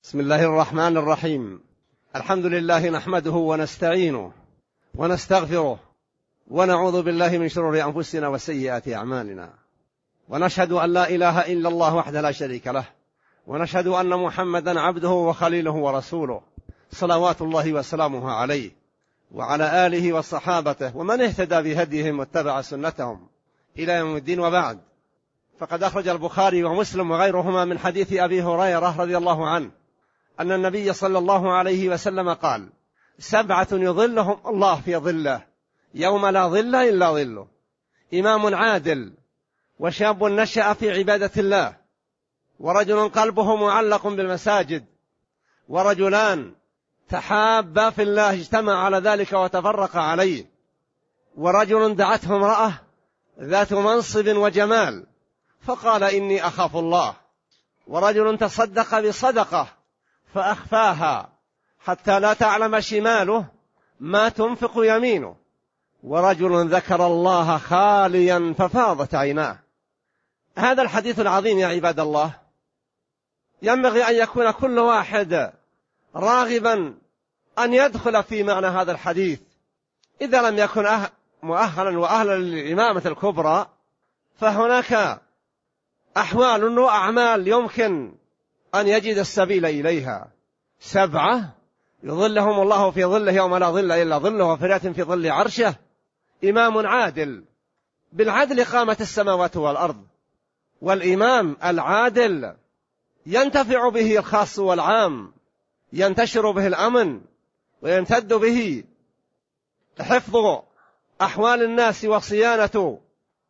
بسم الله الرحمن الرحيم. الحمد لله نحمده ونستعينه ونستغفره ونعوذ بالله من شرور أنفسنا وسيئات أعمالنا، ونشهد أن لا إله إلا الله وحده لا شريك له، ونشهد أن محمدا عبده وخليله ورسوله، صلوات الله وسلامه عليه وعلى آله وصحابته ومن اهتدى بهديهم واتبع سنتهم إلى يوم الدين. وبعد، فقد أخرج البخاري ومسلم وغيرهما من حديث أبي هريرة رضي الله عنه أن النبي صلى الله عليه وسلم قال: 7 يظلهم الله في ظله يوم لا ظل إلا ظله: إمام عادل، وشاب نشأ في عبادة الله، ورجل قلبه معلق بالمساجد، ورجلان تحابا في الله اجتمع على ذلك وتفرق عليه، ورجل دعته امرأة ذات منصب وجمال فقال: إني أخاف الله، ورجل تصدق بصدقة فأخفاها حتى لا تعلم شماله ما تنفق يمينه، ورجل ذكر الله خاليا ففاضت عيناه. هذا الحديث العظيم يا عباد الله ينبغي أن يكون كل واحد راغبا أن يدخل في معنى هذا الحديث. إذا لم يكن مؤهلا وأهلا للإمامة الكبرى، فهناك أحوال وأعمال يمكن أن يجد السبيل إليها. 7 يظلهم الله في ظله يوم لا ظل إلا ظله، وفرات في ظل عرشه: إمام عادل. بالعدل قامت السماوات والأرض، والإمام العادل ينتفع به الخاص والعام، ينتشر به الأمن، ويمتد به حفظ أحوال الناس وصيانة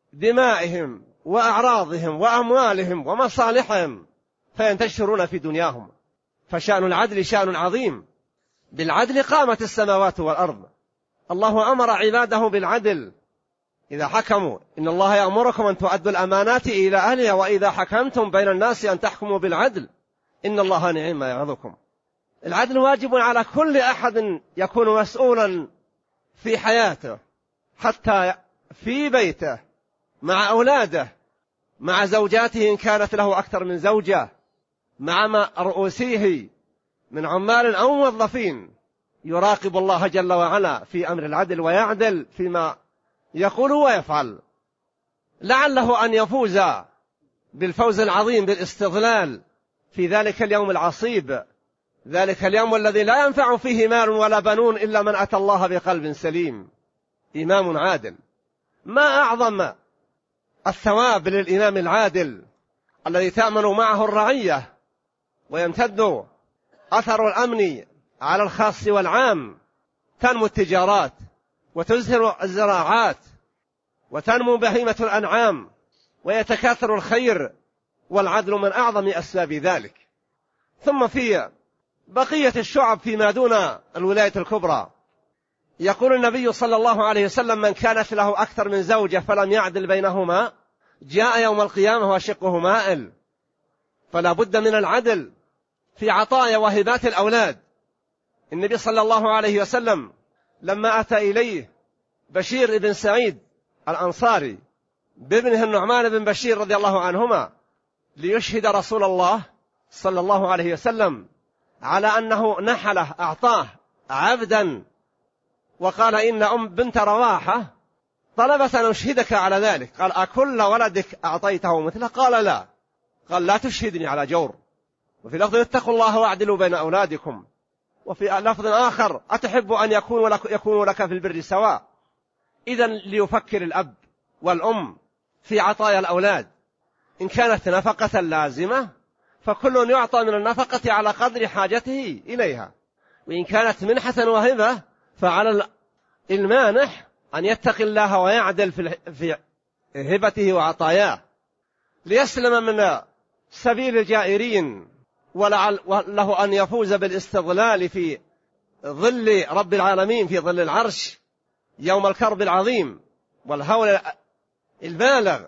دمائهم وأعراضهم وأموالهم ومصالحهم، فينتشرون في دنياهم. فشأن العدل شأن عظيم. بالعدل قامت السماوات والأرض. الله أمر عباده بالعدل إذا حكموا: إن الله يأمركم أن تؤدوا الأمانات إلى أهلها وإذا حكمتم بين الناس أن تحكموا بالعدل إن الله نعم ما يعظكم. العدل واجب على كل أحد يكون مسؤولا في حياته، حتى في بيته، مع أولاده، مع زوجاته إن كانت له أكثر من زوجة، مع رؤوسيه من عمال أو موظفين. يراقب الله جل وعلا في أمر العدل ويعدل فيما يقول ويفعل، لعله أن يفوز بالفوز العظيم بالاستظلال في ذلك اليوم العصيب، ذلك اليوم الذي لا ينفع فيه مال ولا بنون إلا من أتى الله بقلب سليم. إمام عادل. ما أعظم الثواب للإمام العادل الذي تأمن معه الرعية، ويمتد أثر الأمن على الخاص والعام. تنمو التجارات، وتزهر الزراعات، وتنمو بهيمة الأنعام، ويتكاثر الخير، والعدل من أعظم أسباب ذلك. ثم في بقية الشعب فيما دون الولاية الكبرى، يقول النبي صلى الله عليه وسلم: من كانت له أكثر من زوجة فلم يعدل بينهما جاء يوم القيامة وشقه مائل. فلا بد من العدل في عطايا وهبات الأولاد. النبي صلى الله عليه وسلم لما أتى إليه بشير بن سعيد الأنصاري بابنه النعمان بن بشير رضي الله عنهما ليشهد رسول الله صلى الله عليه وسلم على أنه نحله، أعطاه عبدا، وقال: إن بنت رواحة طلبت أن أشهدك على ذلك. قال: أكل ولدك أعطيته مثله؟ قال: لا. قال: لا تشهدني على جور. وفي لفظ: اتقوا الله واعدلوا بين أولادكم. وفي لفظ آخر: أتحب أن يكونوا لك في البر سواء. إذن ليفكر الأب والأم في عطايا الأولاد. إن كانت نفقة لازمة فكل يعطى من النفقة على قدر حاجته إليها، وإن كانت منحة وهبة فعلى المانح أن يتقي الله ويعدل في هبته وعطاياه، ليسلم من سبيل الجائرين، وله أن يفوز بالاستظلال في ظل رب العالمين، في ظل العرش يوم الكرب العظيم والهول البالغ.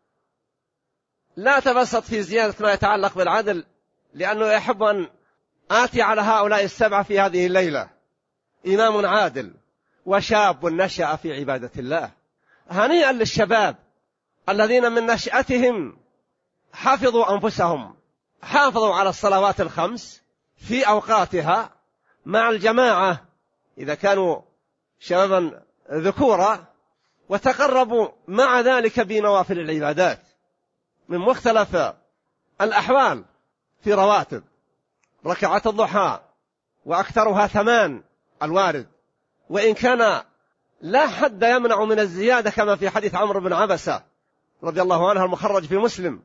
لا تبسط في زيادة ما يتعلق بالعدل، لأنه يحب أن آتي على هؤلاء 7 في هذه الليلة: إمام عادل، وشاب نشأ في عبادة الله. هنيئا للشباب الذين من نشأتهم حفظوا أنفسهم، حافظوا على الصلوات 5 في أوقاتها مع الجماعة إذا كانوا شبابا ذكورا، وتقربوا مع ذلك بنوافل العبادات من مختلف الأحوال في رواتب ركعة الضحى وأكثرها 8 الوارد، وإن كان لا حد يمنع من الزيادة كما في حديث عمرو بن عبسة رضي الله عنه المخرج في مسلم.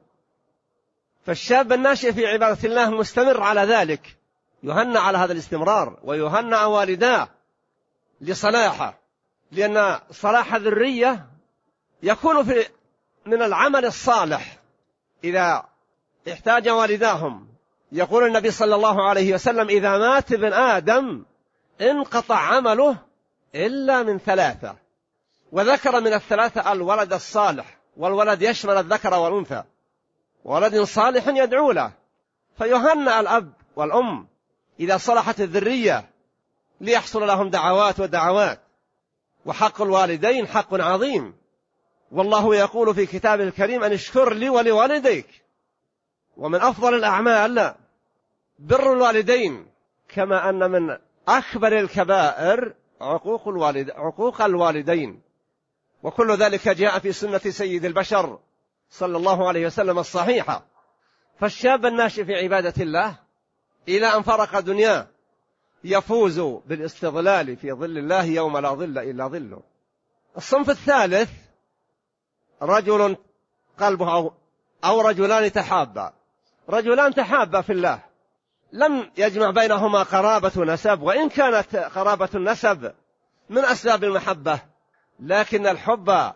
فالشاب الناشئ في عبادة الله مستمر على ذلك، يهنأ على هذا الاستمرار، ويهنأ والداه لصلاحه، لأن صلاح الذرية يكون من العمل الصالح إذا احتاج والداهم. يقول النبي صلى الله عليه وسلم: إذا مات ابن آدم انقطع عمله إلا من 3، وذكر من 3 الولد الصالح، والولد يشمل الذكر والأنثى، ولد صالح يدعو له. فيهنأ الأب والأم إذا صلحت الذرية ليحصل لهم دعوات. وحق الوالدين حق عظيم، والله يقول في كتابه الكريم: أن اشكر لي ولوالديك. ومن أفضل الأعمال بر الوالدين، كما أن من أكبر الكبائر عقوق الوالدين، وكل ذلك جاء في سنة سيد البشر صلى الله عليه وسلم الصحيحة. فالشاب الناشئ في عبادة الله إلى أن فرق دنياه يفوز بالاستظلال في ظل الله يوم لا ظل إلا ظله. الصنف الثالث رجل قلبه أو رجلان تحابا، رجلان تحابا في الله، لم يجمع بينهما قرابة نسب، وإن كانت قرابة النسب من أسباب المحبة، لكن الحب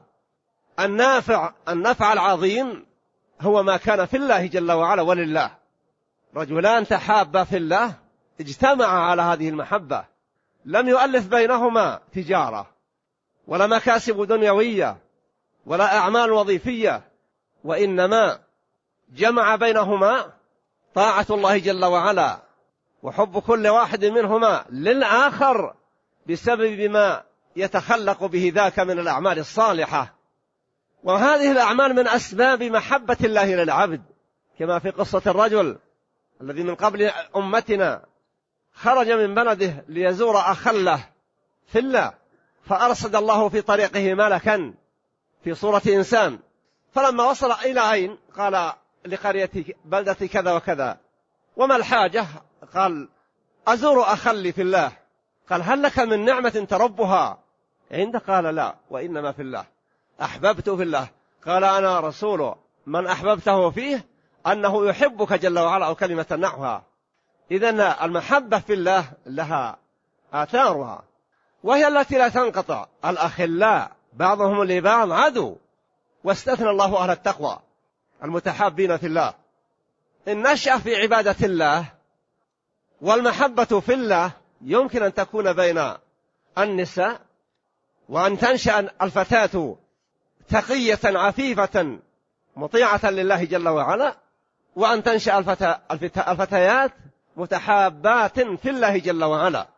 النافع العظيم هو ما كان في الله جل وعلا ولله. رجلان تحابا في الله اجتمعا على هذه المحبة، لم يؤلف بينهما تجارة ولا مكاسب دنيوية ولا أعمال وظيفية، وإنما جمع بينهما طاعة الله جل وعلا وحب كل واحد منهما للآخر بسبب ما يتخلق به ذاك من الأعمال الصالحة. وهذه الأعمال من أسباب محبة الله للعبد، كما في قصة الرجل الذي من قبل أمتنا خرج من بلده ليزور أخا له في الله، فأرصد الله في طريقه ملكا في صورة إنسان، فلما وصل إلى أين قال: لقرية بلدة كذا وكذا. وما الحاجة؟ قال: أزور أخا لي في الله. قال: هل لك من نعمة تربها عند؟ قال: لا، وإنما في الله، أحببته في الله. قال: أنا رسول من أحببته فيه أنه يحبك جل وعلا، أو كلمة نحوها. إذن المحبة في الله لها آثارها، وهي التي لا تنقطع. الأخلاء بعضهم لبعض عدو، واستثنى الله أهل التقوى المتحابين في الله. إن نشأ في عبادة الله والمحبة في الله يمكن أن تكون بين النساء، وأن تنشأ الفتاة تقية عفيفة مطيعة لله جل وعلا، وأن تنشأ الفتيات متحابات في الله جل وعلا.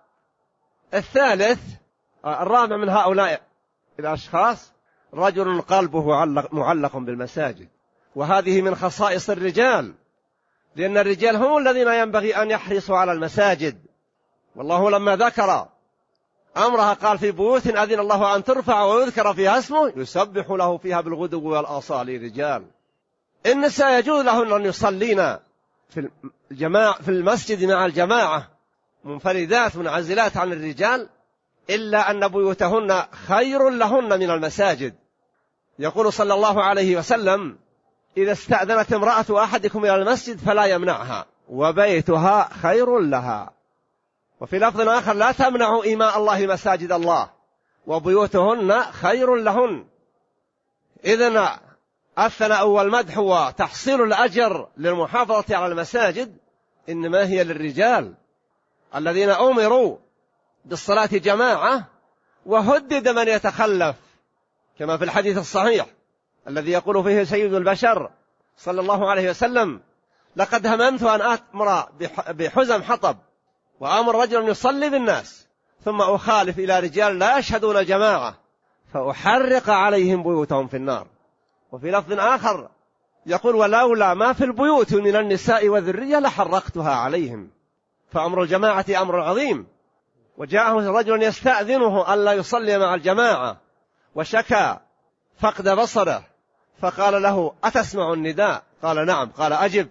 الرابع من هؤلاء الأشخاص رجل قلبه معلق بالمساجد، وهذه من خصائص الرجال، لأن الرجال هم الذين ينبغي أن يحرصوا على المساجد. والله لما ذكر أمرها قال: في بيوت أذن الله أن ترفع ويذكر فيها اسمه يسبح له فيها بالغدو والآصال رجال. النساء يجوز لهن أن يصلين في المسجد مع الجماعة منفردات منعزلات عن الرجال، إلا أن بيوتهن خير لهن من المساجد. يقول صلى الله عليه وسلم: إذا استأذنت امرأة أحدكم إلى المسجد فلا يمنعها، وبيتها خير لها. وفي لفظ آخر: لا تمنعوا إماء الله مساجد الله، وبيوتهن خير لهن. إذن الثناء والمدح وتحصيل الأجر للمحافظة على المساجد إنما هي للرجال الذين أمروا بالصلاة جماعة، وهدد من يتخلف، كما في الحديث الصحيح الذي يقول فيه سيد البشر صلى الله عليه وسلم: لقد هممت أن أمر بحزم حطب وأمر رجل يصلي بالناس، ثم أخالف إلى رجال لا يشهدون الجماعة فأحرق عليهم بيوتهم في النار. وفي لفظ آخر يقول: ولولا ما في البيوت من النساء والذرية لحرقتها عليهم. فأمر الجماعة أمر عظيم. وجاءه رجل يستأذنه ألا يصلي مع الجماعة وشكى فقد بصره، فقال له: أتسمع النداء؟ قال: نعم. قال: أجب.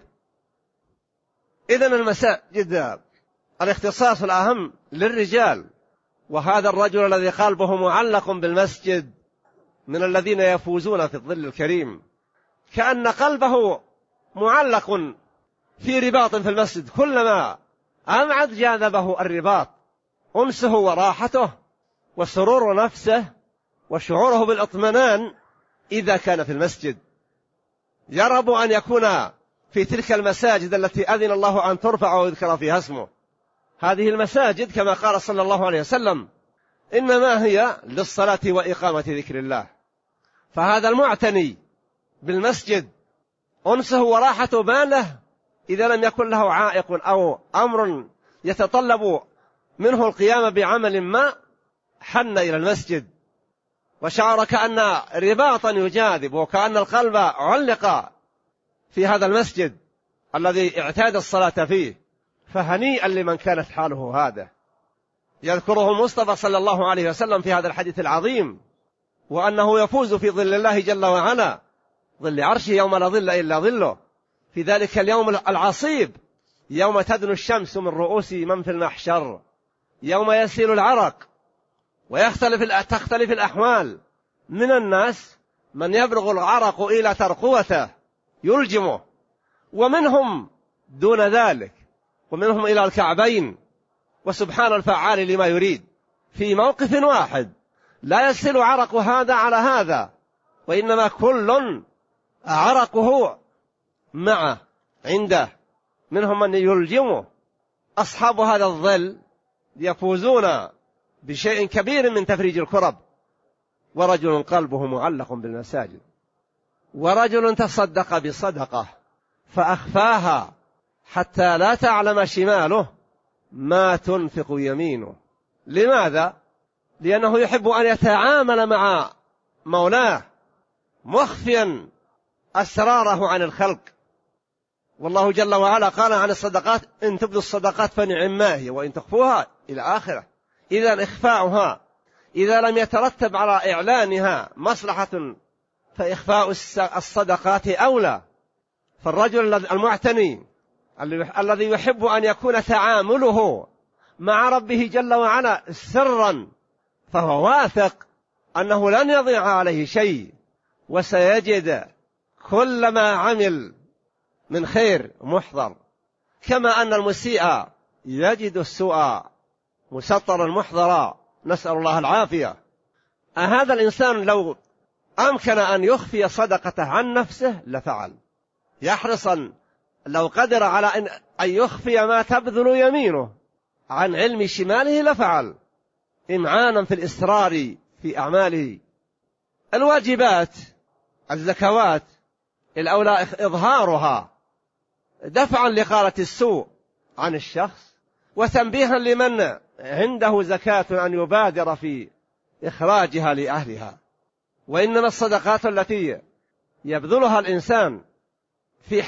إذن المساجد الاختصاص الأهم للرجال، وهذا الرجل الذي قلبه معلق بالمسجد من الذين يفوزون في الظل الكريم، كأن قلبه معلق في رباط في المسجد، كلما أمعد جاذبه الرباط، أنسه وراحته وسرور نفسه وشعوره بالاطمئنان إذا كان في المسجد. يرغب أن يكون في تلك المساجد التي أذن الله أن ترفع ويذكر فيها اسمه. هذه المساجد كما قال صلى الله عليه وسلم: إنما هي للصلاة وإقامة ذكر الله. فهذا المعتني بالمسجد أنسه وراحة باله إذا لم يكن له عائق أو أمر يتطلب منه القيام بعمل ما، حن إلى المسجد وشعر كأن رباطا يجاذب، وكأن القلب علق في هذا المسجد الذي اعتاد الصلاة فيه. فهنيئا لمن كانت حاله هذا. يذكره المصطفى صلى الله عليه وسلم في هذا الحديث العظيم، وأنه يفوز في ظل الله جل وعلا، ظل عرشه يوم لا ظل إلا ظله، في ذلك اليوم العصيب، يوم تدنو الشمس من رؤوس من في المحشر، يوم يسيل العرق وتختلف الأحوال. من الناس من يبلغ العرق إلى ترقوته يلجمه، ومنهم دون ذلك، ومنهم إلى الكعبين. وسبحان الفعال لما يريد، في موقف واحد لا يسيل عرق هذا على هذا، وإنما كل عرقه معه عنده. منهم من يلجمه. أصحاب هذا الظل يفوزون بشيء كبير من تفريج الكرب. ورجل قلبه معلق بالمساجد، ورجل تصدق بصدقة فأخفاها حتى لا تعلم شماله ما تنفق يمينه. لماذا؟ لأنه يحب أن يتعامل مع مولاه مخفيا أسراره عن الخلق. والله جل وعلا قال عن الصدقات: إن تبدوا الصدقات فنعم ما هي وإن تخفوها، إلى آخره. إذا إخفاؤها إذا لم يترتب على إعلانها مصلحة فإخفاء الصدقات أولى. فالرجل المعتني الذي يحب أن يكون تعامله مع ربه جل وعلا سرا، فهو واثق أنه لن يضيع عليه شيء، وسيجد كل ما عمل من خير محضر، كما أن المسيء يجد السوء مسطرا محضرا، نسأل الله العافية. هذا الإنسان لو أمكن أن يخفي صدقته عن نفسه لفعل، يحرصا لو قدر على أن يخفي ما تبذل يمينه عن علم شماله لفعل، إمعانا في الإسرار في أعماله. الواجبات الزكوات الأولى إظهارها دفعا لقالة السوء عن الشخص، وتنبيها لمن عنده زكاة أن يبادر في إخراجها لأهلها. وإنما الصدقات التي يبذلها الإنسان في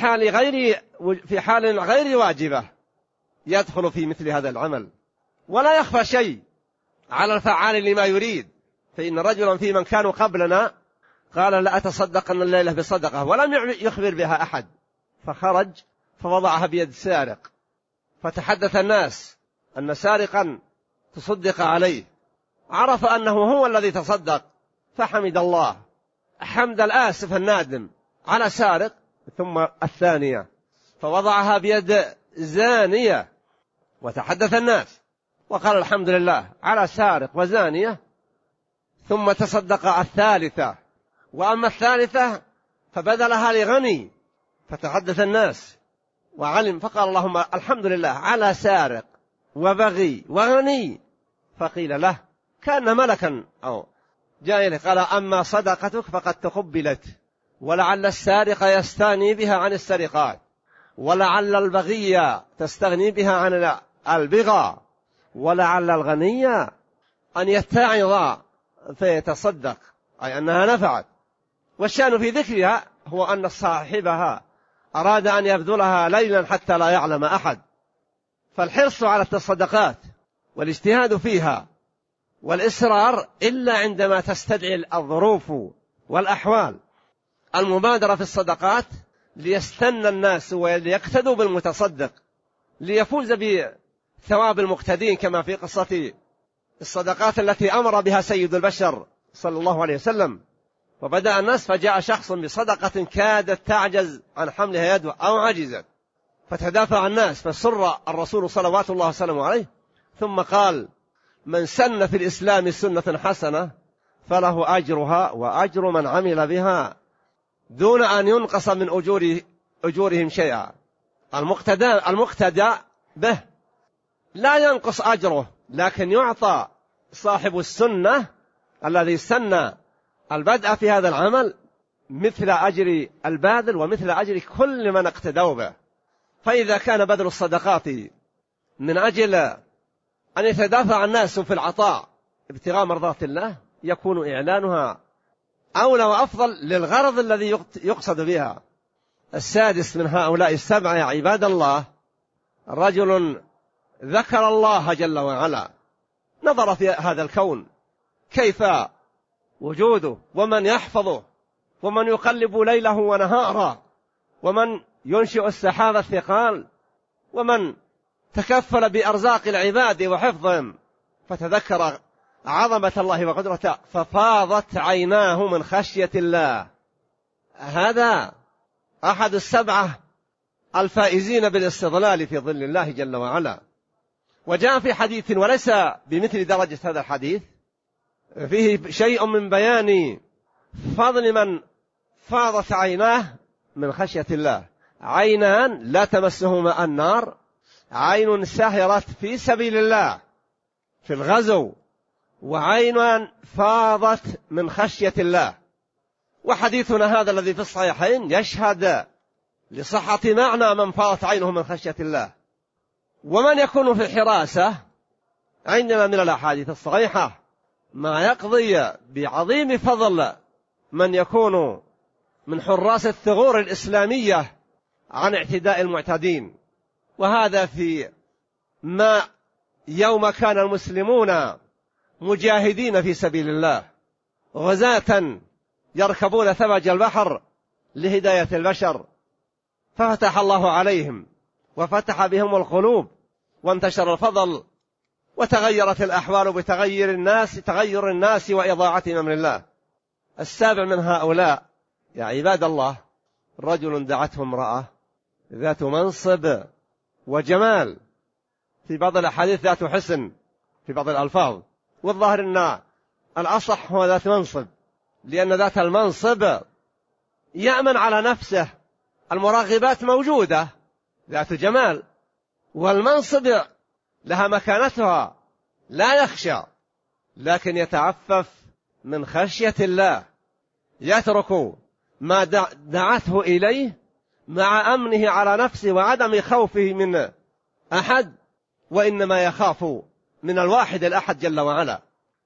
حال غير واجبة يدخل في مثل هذا العمل. ولا يخفى شيء على الفعال لما يريد. فإن رجلا في من كانوا قبلنا قال: لا أتصدقن الليلة بصدقة، ولم يخبر بها أحد، فخرج فوضعها بيد سارق، فتحدث الناس أن سارقا تصدق عليه، عرف أنه هو الذي تصدق، فحمد الله حمد الآسف النادم على سارق. ثم الثانية فوضعها بيد زانية، وتحدث الناس وقال: الحمد لله على سارق وزانية. ثم تصدق الثالثة، وأما الثالثة فبذلها لغني، فتحدث الناس وعلم، فقال: اللهم الحمد لله على سارق وبغي وغني. فقيل له كان ملكا أو جاء إليه قال: أما صدقتك فقد تقبلت، ولعل السارق يستغني بها عن السرقات، ولعل البغي تستغني بها عن البغى، ولعل الغني أن يتعظ فيتصدق، أي أنها نفعت. والشأن في ذكرها هو أن صاحبها أراد أن يبذلها ليلا حتى لا يعلم أحد، فالحرص على التصدقات والاجتهاد فيها والإصرار إلا عندما تستدعي الظروف والأحوال، المبادرة في الصدقات ليستنى الناس وليقتدوا بالمتصدق ليفوز بثواب المقتدين، كما في قصة الصدقات التي أمر بها سيد البشر صلى الله عليه وسلم. وبدأ الناس فجاء شخص بصدقة كادت تعجز عن حملها يده أو عجزت، فتدافع الناس فسر الرسول صلوات الله وسلامه عليه، ثم قال: من سن في الإسلام سنة حسنة فله أجرها وأجر من عمل بها دون أن ينقص من أجورهم شيئا. المقتدى به لا ينقص أجره، لكن يعطى صاحب السنة الذي سن البدء في هذا العمل مثل أجر الباذل ومثل أجر كل من اقتدوا به. فإذا كان بذل الصدقات من أجل أن يتدافع الناس في العطاء ابتغاء مرضات الله، يكون إعلانها أولى وأفضل للغرض الذي يقصد بها. السادس من هؤلاء السبعة يا عباد الله: رجل ذكر الله جل وعلا، نظر في هذا الكون كيف وجوده، ومن يحفظه، ومن يقلب ليله ونهاره، ومن ينشئ السحاب الثقال، ومن تكفل بأرزاق العباد وحفظهم، فتذكر عظمة الله وقدرته ففاضت عيناه من خشية الله. هذا أحد السبعة الفائزين بالاستظلال في ظل الله جل وعلا. وجاء في حديث وليس بمثل درجة هذا الحديث فيه شيء من بيان فضل من فاضت عيناه من خشية الله: عينان لا تمسهما النار، عين سهرت في سبيل الله في الغزو، وعين فاضت من خشية الله. وحديثنا هذا الذي في الصحيحين يشهد لصحة معنى من فاضت عينه من خشية الله. ومن يكون في الحراسة عندنا من الأحاديث الصحيحة ما يقضي بعظيم فضل من يكون من حراس الثغور الإسلامية عن اعتداء المعتدين. وهذا في ما يوم كان المسلمون مجاهدين في سبيل الله غزاة يركبون ثلج البحر لهداية البشر، ففتح الله عليهم وفتح بهم القلوب وانتشر الفضل، وتغيرت الأحوال تغير الناس وإضاعة أمر الله. السابع من هؤلاء يا عباد الله: رجل دعته امرأة ذات منصب وجمال، في بعض الأحاديث ذات حسن في بعض الألفاظ، والظاهر أن الأصح هو ذات منصب، لأن ذات المنصب يأمن على نفسه، المراغبات موجودة، ذات جمال، والمنصب لها مكانتها، لا يخشى لكن يتعفف من خشية الله، يترك ما دعته إليه مع أمنه على نفسه وعدم خوفه من أحد، وإنما يخاف من الواحد الأحد جل وعلا.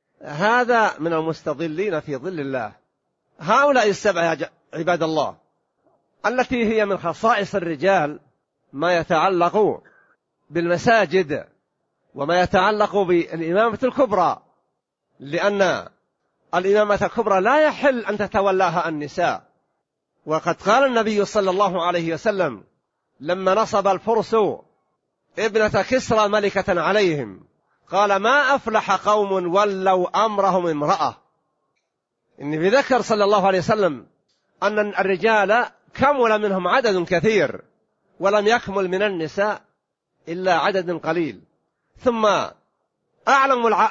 هذا من المستظلين في ظل الله. هؤلاء السبعة يا عباد الله التي هي من خصائص الرجال ما يتعلق بالمساجد وما يتعلق بالإمامة الكبرى، لأن الإمامة الكبرى لا يحل أن تتولاها النساء. وقد قال النبي صلى الله عليه وسلم لما نصب الفرس ابنة كسرى ملكة عليهم، قال: ما أفلح قوم ولوا أمرهم امرأة. إن بذكر صلى الله عليه وسلم أن الرجال كمل منهم عدد كثير، ولم يكمل من النساء إلا عدد قليل. ثم أعلم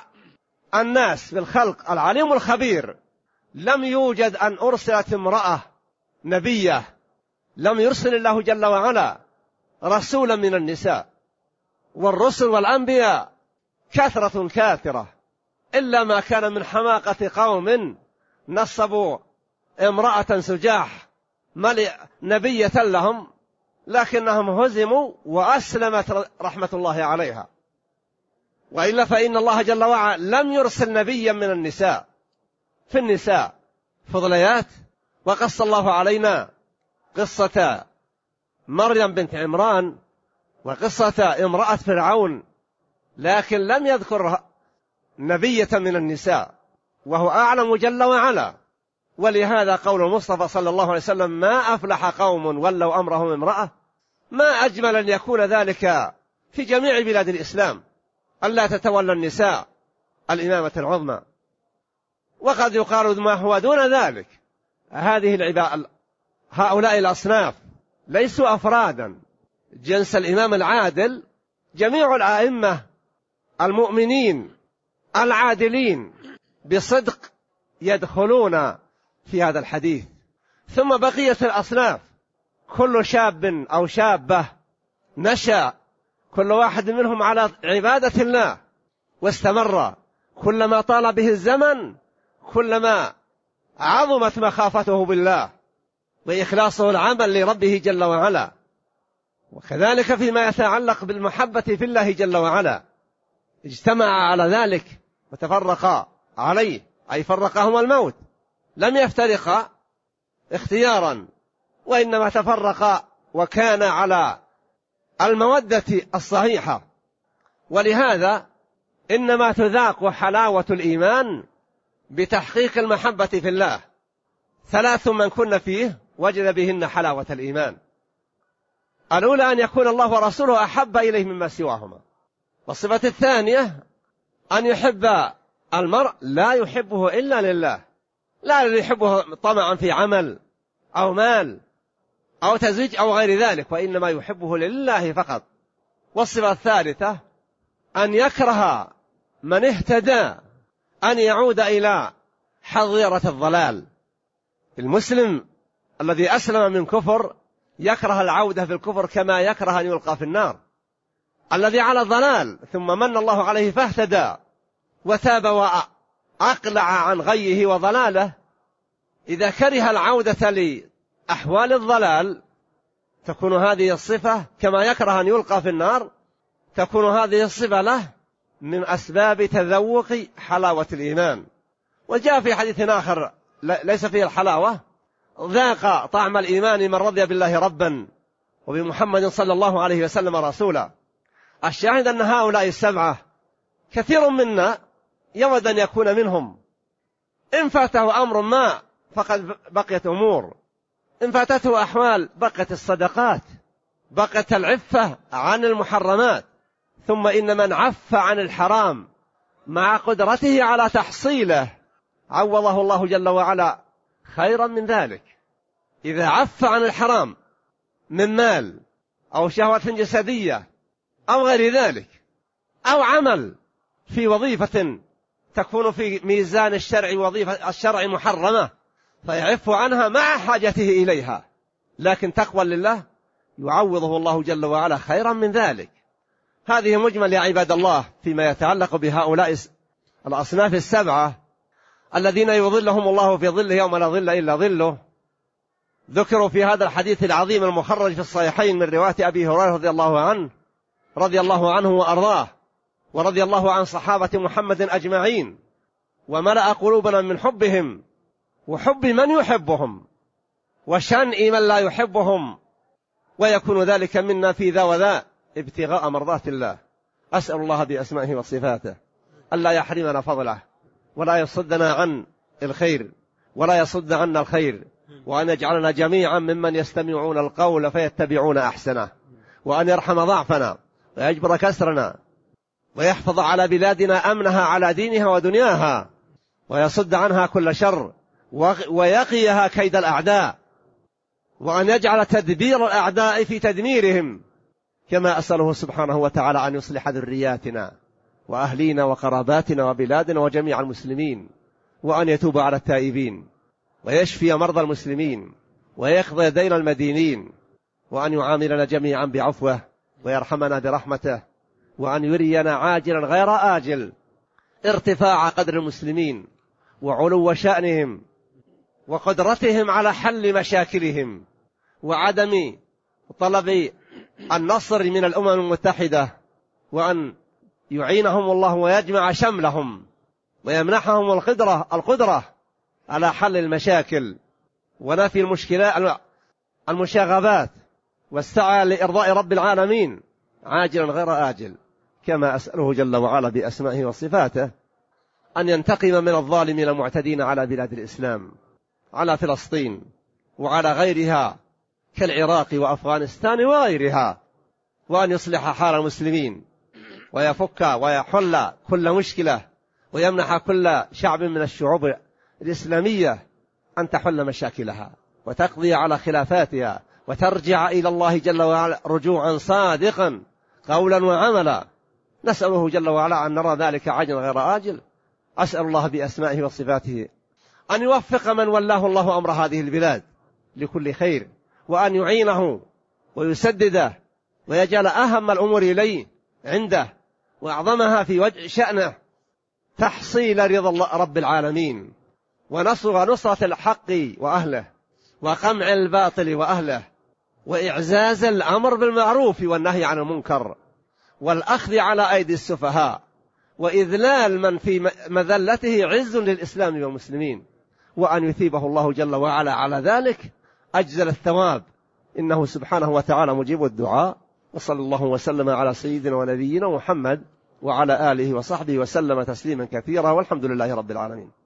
الناس بالخلق العليم الخبير، لم يوجد أن أرسلت امرأة نبية، لم يرسل الله جل وعلا رسولا من النساء، والرسل والأنبياء كثرة كاثرة، إلا ما كان من حماقة قوم نصبوا امرأة سجاح نبية لهم، لكنهم هزموا وأسلمت رحمة الله عليها. وإلا فإن الله جل وعلا لم يرسل نبيا من النساء. في النساء فضليات، وقص الله علينا قصة مريم بنت عمران وقصة امرأة فرعون، لكن لم يذكر نبية من النساء، وهو أعلم جل وعلا. ولهذا قول المصطفى صلى الله عليه وسلم: ما أفلح قوم ولوا أمرهم امرأة. ما أجمل أن يكون ذلك في جميع بلاد الإسلام، ألا تتولى النساء الإمامة العظمى. وقد يقال ما هو دون ذلك. هؤلاء الأصناف ليسوا أفرادا، جنس الإمام العادل جميع الأئمة المؤمنين العادلين بصدق يدخلون في هذا الحديث. ثم بقية الأصناف كل شاب أو شابة نشأ كل واحد منهم على عبادة الله واستمر، كلما طال به الزمن كلما عظمت مخافته بالله وإخلاصه العمل لربه جل وعلا. وكذلك فيما يتعلق بالمحبة في الله جل وعلا، اجتمع على ذلك وتفرقا عليه، أي فرقهما الموت، لم يفترقا اختيارا، وإنما تفرقا وكان على المودة الصحيحة. ولهذا إنما تذاق حلاوة الإيمان بتحقيق المحبة في الله. 3 من كن فيه وجد بهن حلاوة الإيمان. الأولى أن يكون الله ورسوله أحب إليه مما سواهما. والصفة الثانية أن يحب المرء لا يحبه إلا لله، لا يحبه طمعا في عمل أو مال أو تزويج أو غير ذلك، وإنما يحبه لله فقط. والصفة الثالثة أن يكره من اهتدى أن يعود إلى حظيرة الضلال. المسلم الذي أسلم من كفر يكره العودة في الكفر كما يكره أن يلقى في النار. الذي على الضلال ثم من الله عليه فاهتدى وتاب وأقلع عن غيه وضلاله، إذا كره العودة لأحوال الضلال تكون هذه الصفة كما يكره أن يلقى في النار، تكون هذه الصفة له من أسباب تذوق حلاوة الإيمان. وجاء في حديث آخر ليس فيه الحلاوة: ذاق طعم الإيمان من رضي بالله ربا وبمحمد صلى الله عليه وسلم رسولا. الشاهد أن هؤلاء 7 كثير منا يود أن يكون منهم. إن فاته أمر ما فقد بقيت أمور، إن فاتته أحوال بقت الصدقات، بقت العفة عن المحرمات. ثم إن من عف عن الحرام مع قدرته على تحصيله عوضه الله جل وعلا خيرا من ذلك. إذا عف عن الحرام من مال أو شهوة جسدية أو غير ذلك، أو عمل في وظيفة تكون في ميزان الشرع، وظيفة الشرع محرمة، فيعف عنها مع حاجته إليها، لكن تقوى لله يعوضه الله جل وعلا خيرا من ذلك. هذه مجمل يا عباد الله فيما يتعلق بهؤلاء الأصناف 7 الذين يظلهم الله في ظله يوم لا ظل إلا ظله. ذكروا في هذا الحديث العظيم المخرج في الصحيحين من رواية أبي هريرة رضي الله عنه وأرضاه، ورضي الله عن صحابة محمد أجمعين، وملأ قلوبنا من حبهم وحب من يحبهم وشنء من لا يحبهم، ويكون ذلك منا في ذا وذا ابتغاء مرضات الله. أسأل الله بأسمائه وصفاته ألا يحرمنا فضله، ولا يصدنا عن الخير، ولا يصد عنا الخير، وأن يجعلنا جميعا ممن يستمعون القول فيتبعون أحسنه، وأن يرحم ضعفنا ويجبر كسرنا، ويحفظ على بلادنا أمنها على دينها ودنياها، ويصد عنها كل شر، ويقيها كيد الأعداء، وأن يجعل تدبير الأعداء في تدميرهم، كما أسأله سبحانه وتعالى أن يصلح ذرياتنا وأهلينا وقراباتنا وبلادنا وجميع المسلمين، وأن يتوب على التائبين، ويشفي مرضى المسلمين، ويقضي دين المدينين، وأن يعاملنا جميعا بعفوه، ويرحمنا برحمته، وأن يرينا عاجلا غير آجل ارتفاع قدر المسلمين وعلو شأنهم وقدرتهم على حل مشاكلهم، وعدم طلب النصر من الأمم المتحدة، وأن يعينهم الله ويجمع شملهم ويمنحهم القدرة على حل المشاكل ونفي المشكلات المشاغبات، والسعي لإرضاء رب العالمين عاجلا غير آجل، كما أسأله جل وعلا بأسمائه وصفاته أن ينتقم من الظالمين المعتدين على بلاد الإسلام، على فلسطين وعلى غيرها كالعراق وأفغانستان وغيرها، وأن يصلح حال المسلمين ويفك ويحل كل مشكلة، ويمنح كل شعب من الشعوب الإسلامية أن تحل مشاكلها وتقضي على خلافاتها وترجع إلى الله جل وعلا رجوعا صادقا قولا وعملا. نسأله جل وعلا أن نرى ذلك عاجلا غير آجل. أسأل الله بأسمائه وصفاته أن يوفق من ولاه الله أمر هذه البلاد لكل خير، وأن يعينه ويسدده ويجعل أهم الأمور إليه عنده وأعظمها في وجه شأنه تحصيل رضا رب العالمين، ونصرة الحق وأهله، وقمع الباطل وأهله، وإعزاز الأمر بالمعروف والنهي عن المنكر، والأخذ على أيدي السفهاء، وإذلال من في مذلته عز للإسلام والمسلمين، وأن يثيبه الله جل وعلا على ذلك أجزل الثواب، إنه سبحانه وتعالى مجيب الدعاء. وصلى الله وسلم على سيدنا ونبينا محمد وعلى آله وصحبه وسلم تسليما كثيرا، والحمد لله رب العالمين.